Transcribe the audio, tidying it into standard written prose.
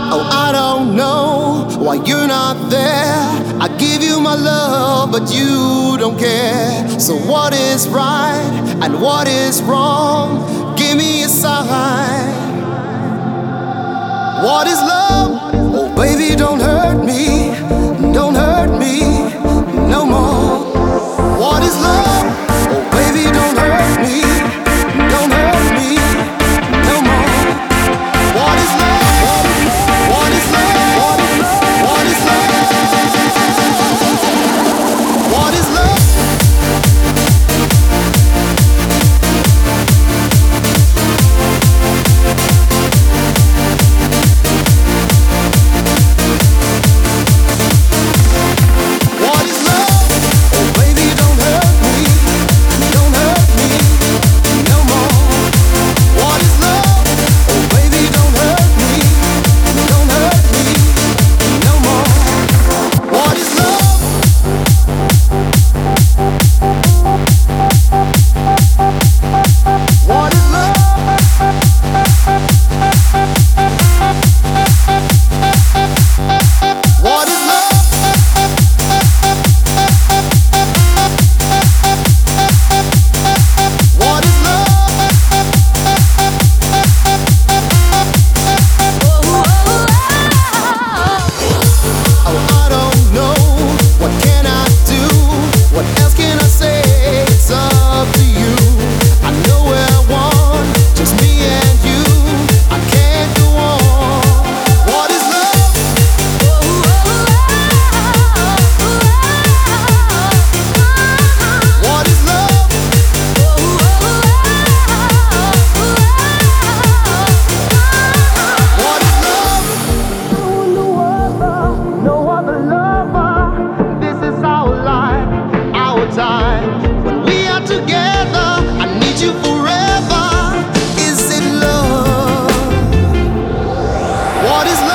Oh, I don't know why you're not there. I give you my love, but you don't care. So what is right and what is wrong? Give me a sign. What is love? Oh, baby, don't hurt me. Don't hurt me no more. What is love? Oh, baby, don't hurt me. Don't hurt me no more. What is love? What is love? What is love? What is love? When we are together, I need you forever. Is it love? What is love?